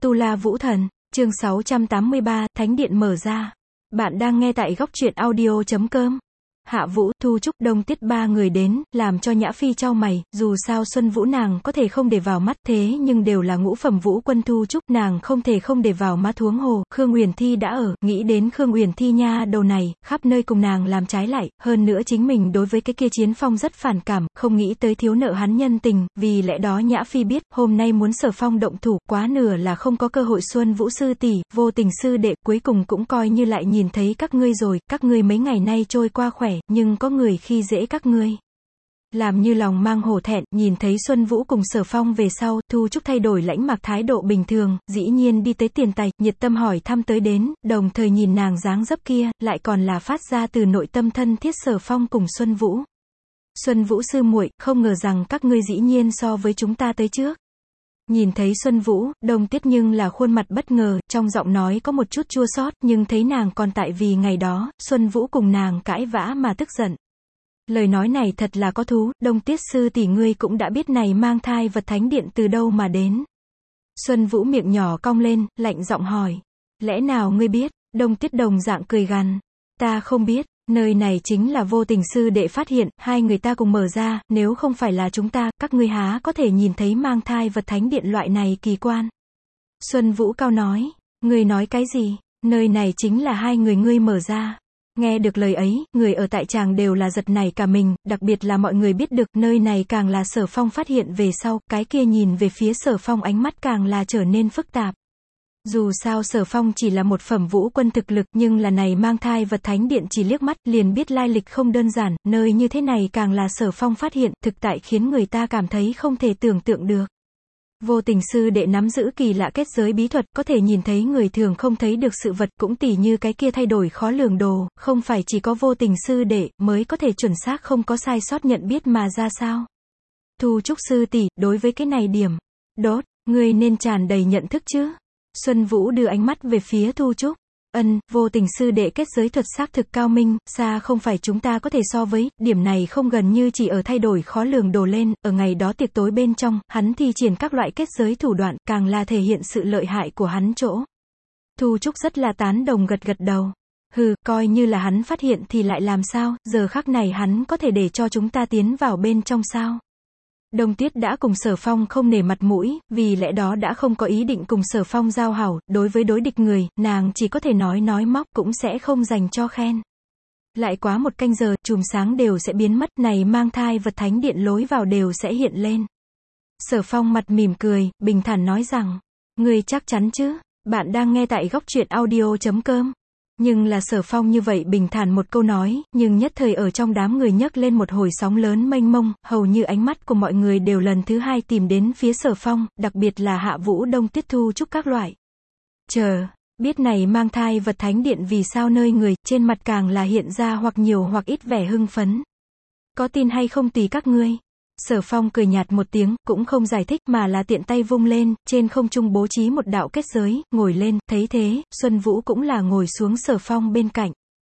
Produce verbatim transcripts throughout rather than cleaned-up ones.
Tu La Vũ Thần, chương sáu trăm tám mươi ba, Thánh Điện mở ra. Bạn đang nghe tại góc truyện audio chấm com. Hạ Vũ, Thu Trúc, Đông Tiết ba người đến, làm cho Nhã Phi chau mày, dù sao Xuân Vũ nàng có thể không để vào mắt, thế nhưng đều là ngũ phẩm vũ quân Thu Trúc, nàng không thể không để vào mắt. Huống hồ, Khương Uyển Thi đã ở, nghĩ đến Khương Uyển Thi nha đầu này, khắp nơi cùng nàng làm trái lại, hơn nữa chính mình đối với cái kia Chiến Phong rất phản cảm, không nghĩ tới thiếu nợ hắn nhân tình, vì lẽ đó Nhã Phi biết, hôm nay muốn Sở Phong động thủ, quá nửa là không có cơ hội. Xuân Vũ sư tỷ, Vô Tình sư đệ, cuối cùng cũng coi như lại nhìn thấy các ngươi rồi, các ngươi mấy ngày nay trôi qua khỏe, nhưng có người khi dễ các ngươi. Làm như lòng mang hổ thẹn, nhìn thấy Xuân Vũ cùng Sở Phong về sau, Thu Trúc thay đổi lãnh mặc thái độ bình thường, dĩ nhiên đi tới tiền tài, nhiệt tâm hỏi thăm tới đến, đồng thời nhìn nàng dáng dấp kia, lại còn là phát ra từ nội tâm thân thiết Sở Phong cùng Xuân Vũ. Xuân Vũ sư muội, không ngờ rằng các ngươi dĩ nhiên so với chúng ta tới trước. Nhìn thấy Xuân Vũ, Đông Tiết nhưng là khuôn mặt bất ngờ, trong giọng nói có một chút chua xót, nhưng thấy nàng còn tại vì ngày đó, Xuân Vũ cùng nàng cãi vã mà tức giận. Lời nói này thật là có thú, Đông Tiết sư tỷ ngươi cũng đã biết này mang thai vật thánh điện từ đâu mà đến. Xuân Vũ miệng nhỏ cong lên, lạnh giọng hỏi. Lẽ nào ngươi biết? Đông Tiết đồng dạng cười gằn. Ta không biết. Nơi này chính là Vô Tình sư đệ phát hiện, hai người ta cùng mở ra, nếu không phải là chúng ta, các ngươi há có thể nhìn thấy mang thai vật thánh điện loại này kỳ quan. Xuân Vũ cao nói, ngươi nói cái gì, nơi này chính là hai người ngươi mở ra. Nghe được lời ấy, người ở tại tràng đều là giật nảy cả mình, đặc biệt là mọi người biết được, nơi này càng là Sở Phong phát hiện về sau, cái kia nhìn về phía Sở Phong ánh mắt càng là trở nên phức tạp. Dù sao Sở Phong chỉ là một phẩm vũ quân thực lực, nhưng là này mang thai vật thánh điện chỉ liếc mắt, liền biết lai lịch không đơn giản, nơi như thế này càng là Sở Phong phát hiện, thực tại khiến người ta cảm thấy không thể tưởng tượng được. Vô Tình sư đệ nắm giữ kỳ lạ kết giới bí thuật, có thể nhìn thấy người thường không thấy được sự vật, cũng tỉ như cái kia thay đổi khó lường đồ, không phải chỉ có Vô Tình sư đệ, mới có thể chuẩn xác không có sai sót nhận biết mà ra sao. Thu Trúc sư tỷ, đối với cái này điểm, đốt, ngươi nên tràn đầy nhận thức chứ. Xuân Vũ đưa ánh mắt về phía Thu Trúc. Ân, Vô Tình sư đệ kết giới thuật xác thực cao minh, xa không phải chúng ta có thể so với, điểm này không gần như chỉ ở thay đổi khó lường đồ lên, ở ngày đó tiệc tối bên trong, hắn thi triển các loại kết giới thủ đoạn, càng là thể hiện sự lợi hại của hắn chỗ. Thu Trúc rất là tán đồng gật gật đầu. Hừ, coi như là hắn phát hiện thì lại làm sao, giờ khắc này hắn có thể để cho chúng ta tiến vào bên trong sao? Đông Tiết đã cùng Sở Phong không nể mặt mũi, vì lẽ đó đã không có ý định cùng Sở Phong giao hảo, đối với đối địch người, nàng chỉ có thể nói nói móc, cũng sẽ không dành cho khen. Lại quá một canh giờ, chùm sáng đều sẽ biến mất, này mang thai vật thánh điện lối vào đều sẽ hiện lên. Sở Phong mặt mỉm cười, bình thản nói rằng, ngươi chắc chắn chứ, bạn đang nghe tại góc truyện audio chấm com. Nhưng là Sở Phong như vậy bình thản một câu nói, nhưng nhất thời ở trong đám người nhấc lên một hồi sóng lớn mênh mông, hầu như ánh mắt của mọi người đều lần thứ hai tìm đến phía Sở Phong, đặc biệt là Hạ Vũ, Đông Tiết, Thu Trúc các loại. Chờ, biết này mang thai vật thánh điện vì sao nơi người, trên mặt càng là hiện ra hoặc nhiều hoặc ít vẻ hưng phấn. Có tin hay không tùy các ngươi. Sở Phong cười nhạt một tiếng, cũng không giải thích mà là tiện tay vung lên, trên không trung bố trí một đạo kết giới, ngồi lên, thấy thế, Xuân Vũ cũng là ngồi xuống Sở Phong bên cạnh.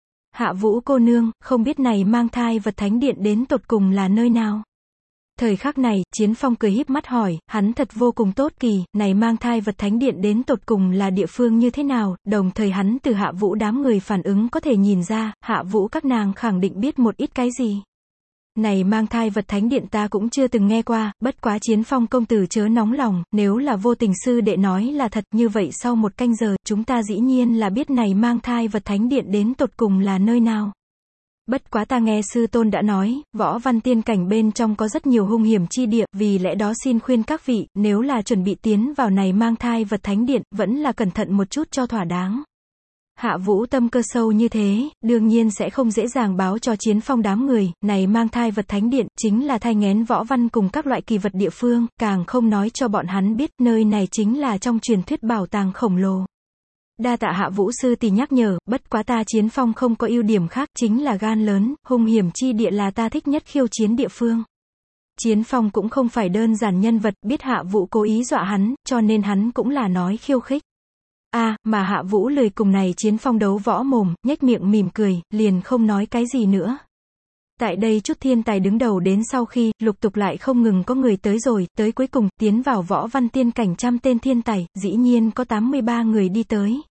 Hạ Vũ cô nương, không biết này mang thai vật thánh điện đến tột cùng là nơi nào? Thời khắc này, Chiến Phong cười híp mắt hỏi, hắn thật vô cùng tốt kỳ, này mang thai vật thánh điện đến tột cùng là địa phương như thế nào, đồng thời hắn từ Hạ Vũ đám người phản ứng có thể nhìn ra, Hạ Vũ các nàng khẳng định biết một ít cái gì. Này mang thai vật thánh điện ta cũng chưa từng nghe qua, bất quá Chiến Phong công tử chớ nóng lòng, nếu là Vô Tình sư đệ nói là thật, như vậy sau một canh giờ, chúng ta dĩ nhiên là biết này mang thai vật thánh điện đến tột cùng là nơi nào. Bất quá ta nghe sư tôn đã nói, võ văn tiên cảnh bên trong có rất nhiều hung hiểm chi địa, vì lẽ đó xin khuyên các vị, nếu là chuẩn bị tiến vào này mang thai vật thánh điện, vẫn là cẩn thận một chút cho thỏa đáng. Hạ Vũ tâm cơ sâu như thế, đương nhiên sẽ không dễ dàng báo cho Chiến Phong đám người, này mang thai vật thánh điện, chính là thai nghén võ văn cùng các loại kỳ vật địa phương, càng không nói cho bọn hắn biết, nơi này chính là trong truyền thuyết bảo tàng khổng lồ. Đa tạ Hạ Vũ sư tỷ nhắc nhở, bất quá ta Chiến Phong không có ưu điểm khác, chính là gan lớn, hung hiểm chi địa là ta thích nhất khiêu chiến địa phương. Chiến Phong cũng không phải đơn giản nhân vật, biết Hạ Vũ cố ý dọa hắn, cho nên hắn cũng là nói khiêu khích. A, à, mà Hạ Vũ lười cùng này Chiến Phong đấu võ mồm, nhếch miệng mỉm cười, liền không nói cái gì nữa. Tại đây chút thiên tài đứng đầu đến sau khi, lục tục lại không ngừng có người tới rồi, tới cuối cùng, tiến vào võ văn tiên cảnh trăm tên thiên tài, dĩ nhiên có tám mươi ba người đi tới.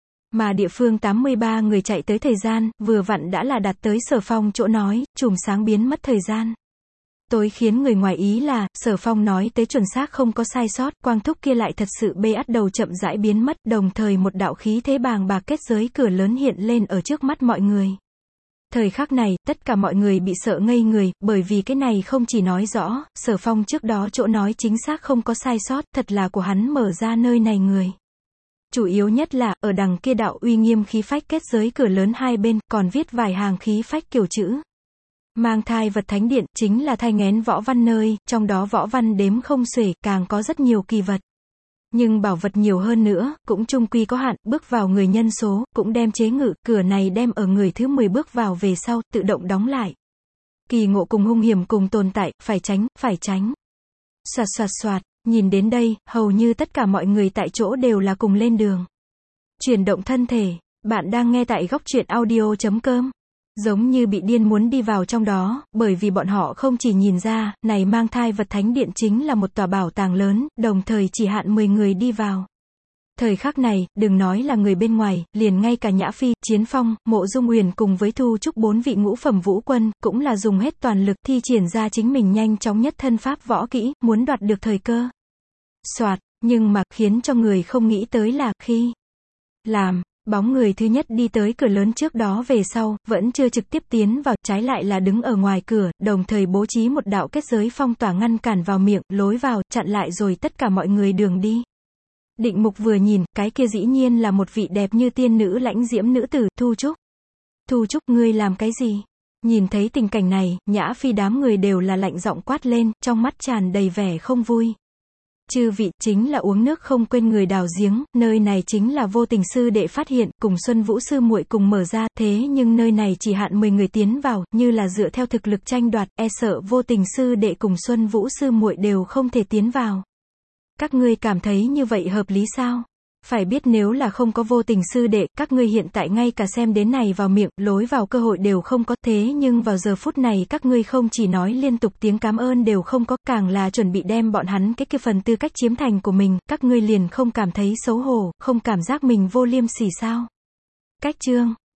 Mà địa phương tám mươi ba người chạy tới thời gian, vừa vặn đã là đạt tới Sở Phong chỗ nói, chùm sáng biến mất thời gian. Tối khiến người ngoài ý là, Sở Phong nói tới chuẩn xác không có sai sót, quang thúc kia lại thật sự bê ắt đầu chậm rãi biến mất, đồng thời một đạo khí thế bàng bạc kết giới cửa lớn hiện lên ở trước mắt mọi người. Thời khắc này, tất cả mọi người bị sợ ngây người, bởi vì cái này không chỉ nói rõ, Sở Phong trước đó chỗ nói chính xác không có sai sót, thật là của hắn mở ra nơi này người. Chủ yếu nhất là, ở đằng kia đạo uy nghiêm khí phách kết giới cửa lớn hai bên, còn viết vài hàng khí phách kiểu chữ. Mang thai vật thánh điện, chính là thai nghén võ văn nơi, trong đó võ văn đếm không xuể, càng có rất nhiều kỳ vật. Nhưng bảo vật nhiều hơn nữa, cũng chung quy có hạn, bước vào người nhân số, cũng đem chế ngự, cửa này đem ở người thứ mười bước vào về sau, tự động đóng lại. Kỳ ngộ cùng hung hiểm cùng tồn tại, phải tránh, phải tránh. Soạt soạt soạt, nhìn đến đây, hầu như tất cả mọi người tại chỗ đều là cùng lên đường. Chuyển động thân thể, bạn đang nghe tại góc truyện audio chấm com. Giống như bị điên muốn đi vào trong đó, bởi vì bọn họ không chỉ nhìn ra, này mang thai vật thánh điện chính là một tòa bảo tàng lớn, đồng thời chỉ hạn mười người đi vào. Thời khắc này, đừng nói là người bên ngoài, liền ngay cả Nhã Phi, Chiến Phong, Mộ Dung Uyển cùng với Thu Trúc bốn vị ngũ phẩm vũ quân, cũng là dùng hết toàn lực thi triển ra chính mình nhanh chóng nhất thân pháp võ kỹ, muốn đoạt được thời cơ. Soạt, nhưng mà, khiến cho người không nghĩ tới là, khi làm, bóng người thứ nhất đi tới cửa lớn trước đó về sau, vẫn chưa trực tiếp tiến vào, trái lại là đứng ở ngoài cửa, đồng thời bố trí một đạo kết giới phong tỏa ngăn cản vào miệng, lối vào, chặn lại rồi tất cả mọi người đường đi. Định Mục vừa nhìn, cái kia dĩ nhiên là một vị đẹp như tiên nữ lãnh diễm nữ tử, Thu Trúc. Thu Trúc, ngươi làm cái gì? Nhìn thấy tình cảnh này, Nhã Phi đám người đều là lạnh giọng quát lên, trong mắt tràn đầy vẻ không vui. Chư vị, chính là uống nước không quên người đào giếng, nơi này chính là Vô Tình sư đệ phát hiện, cùng Xuân Vũ sư muội cùng mở ra, thế nhưng nơi này chỉ hạn mười người tiến vào, như là dựa theo thực lực tranh đoạt, e sợ Vô Tình sư đệ cùng Xuân Vũ sư muội đều không thể tiến vào. Các ngươi cảm thấy như vậy hợp lý sao? Phải biết nếu là không có Vô Tình sư đệ, các ngươi hiện tại ngay cả xem đến này vào miệng, lối vào cơ hội đều không có, thế nhưng vào giờ phút này các ngươi không chỉ nói liên tục tiếng cảm ơn đều không có, càng là chuẩn bị đem bọn hắn cái kia phần tư cách chiếm thành của mình, các ngươi liền không cảm thấy xấu hổ, không cảm giác mình vô liêm sỉ sao? Cách chương